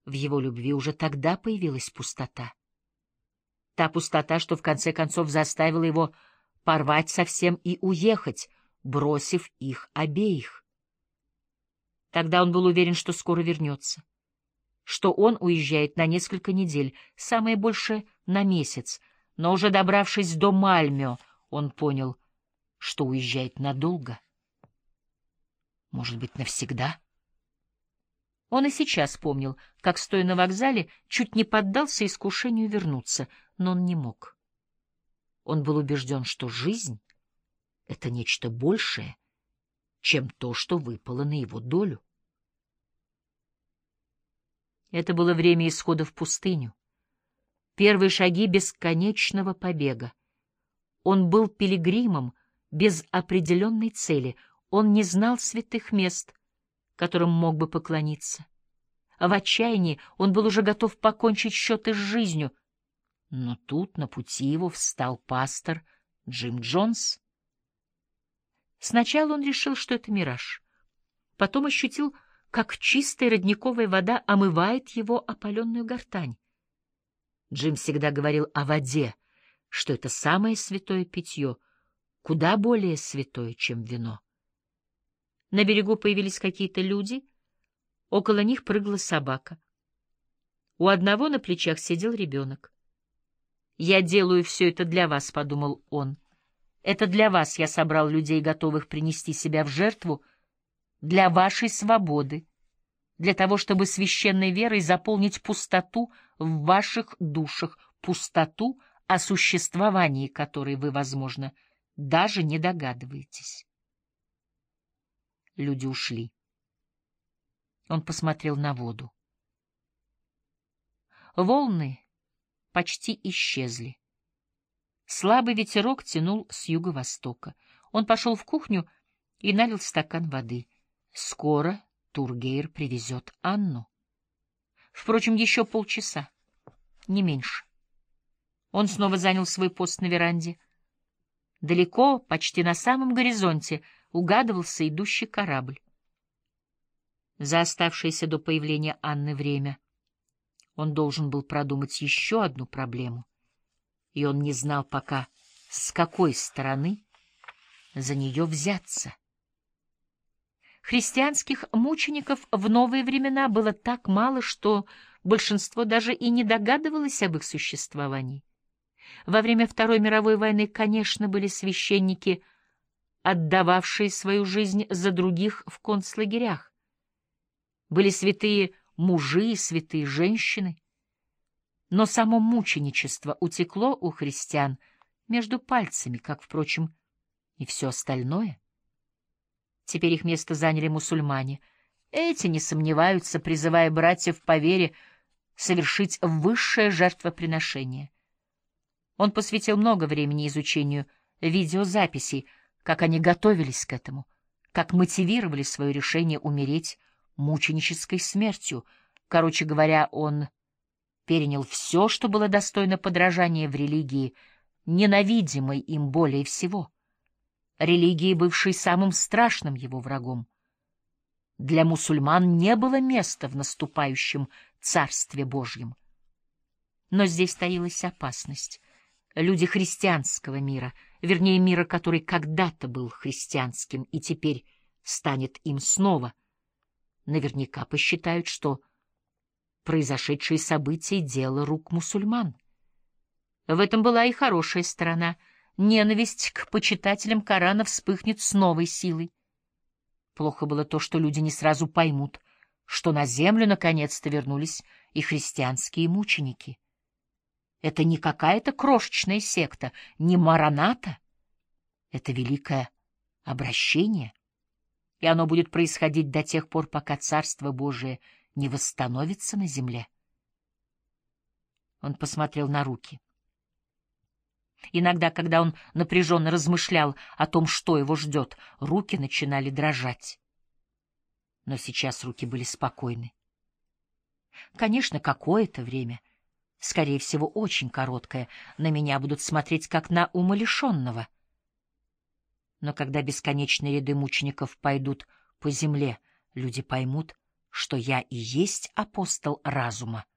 В его любви уже тогда появилась пустота. Та пустота, что в конце концов заставила его порвать совсем и уехать, бросив их обеих. Тогда он был уверен, что скоро вернется, что он уезжает на несколько недель, самое больше на месяц, но уже добравшись до Мальмё, он понял, что уезжает надолго. Может быть, навсегда? Он и сейчас помнил, как, стоя на вокзале, чуть не поддался искушению вернуться, но он не мог. Он был убежден, что жизнь — это нечто большее, чем то, что выпало на его долю. Это было время исхода в пустыню, первые шаги бесконечного побега. Он был пилигримом без определенной цели, он не знал святых мест, которым мог бы поклониться. В отчаянии он был уже готов покончить счеты с жизнью, но тут на пути его встал пастор Джим Джонс. Сначала он решил, что это мираж, потом ощутил, как чистая родниковая вода омывает его опаленную гортань. Джим всегда говорил о воде, что это самое святое питье, куда более святое, чем вино. На берегу появились какие-то люди, около них прыгала собака. У одного на плечах сидел ребенок. «Я делаю все это для вас», — подумал он. «Это для вас я собрал людей, готовых принести себя в жертву, для вашей свободы, для того, чтобы священной верой заполнить пустоту в ваших душах, пустоту, о существовании которой вы, возможно, даже не догадываетесь». Люди ушли. Он посмотрел на воду. Волны почти исчезли. Слабый ветерок тянул с юго-востока. Он пошел в кухню и налил стакан воды. Скоро Тургейр привезет Анну. Впрочем, еще полчаса, не меньше. Он снова занял свой пост на веранде. Далеко, почти на самом горизонте, угадывался идущий корабль. За оставшееся до появления Анны время он должен был продумать еще одну проблему, и он не знал пока, с какой стороны за нее взяться. Христианских мучеников в новые времена было так мало, что большинство даже и не догадывалось об их существовании. Во время Второй мировой войны, конечно, были священники, отдававшие свою жизнь за других в концлагерях. Были святые мужи и святые женщины. Но само мученичество утекло у христиан между пальцами, как, впрочем, и все остальное. Теперь их место заняли мусульмане. Эти не сомневаются, призывая братьев по вере совершить высшее жертвоприношение. Он посвятил много времени изучению видеозаписей, как они готовились к этому, как мотивировали свое решение умереть мученической смертью. Короче говоря, он перенял все, что было достойно подражания в религии, ненавидимой им более всего, религии, бывшей самым страшным его врагом. Для мусульман не было места в наступающем Царстве Божьем. Но здесь таилась опасность. Люди христианского мира, вернее, мира, который когда-то был христианским и теперь станет им снова, наверняка посчитают, что произошедшие события — дело рук мусульман. В этом была и хорошая сторона. Ненависть к почитателям Корана вспыхнет с новой силой. Плохо было то, что люди не сразу поймут, что на землю наконец-то вернулись и христианские мученики. Это не какая-то крошечная секта, не Мараната. Это великое обращение, и оно будет происходить до тех пор, пока Царство Божие не восстановится на земле. Он посмотрел на руки. Иногда, когда он напряженно размышлял о том, что его ждет, руки начинали дрожать. Но сейчас руки были спокойны. Конечно, какое-то время, скорее всего, очень короткое, на меня будут смотреть как на умалишенного. Но когда бесконечные ряды мучеников пойдут по земле, люди поймут, что я и есть апостол разума.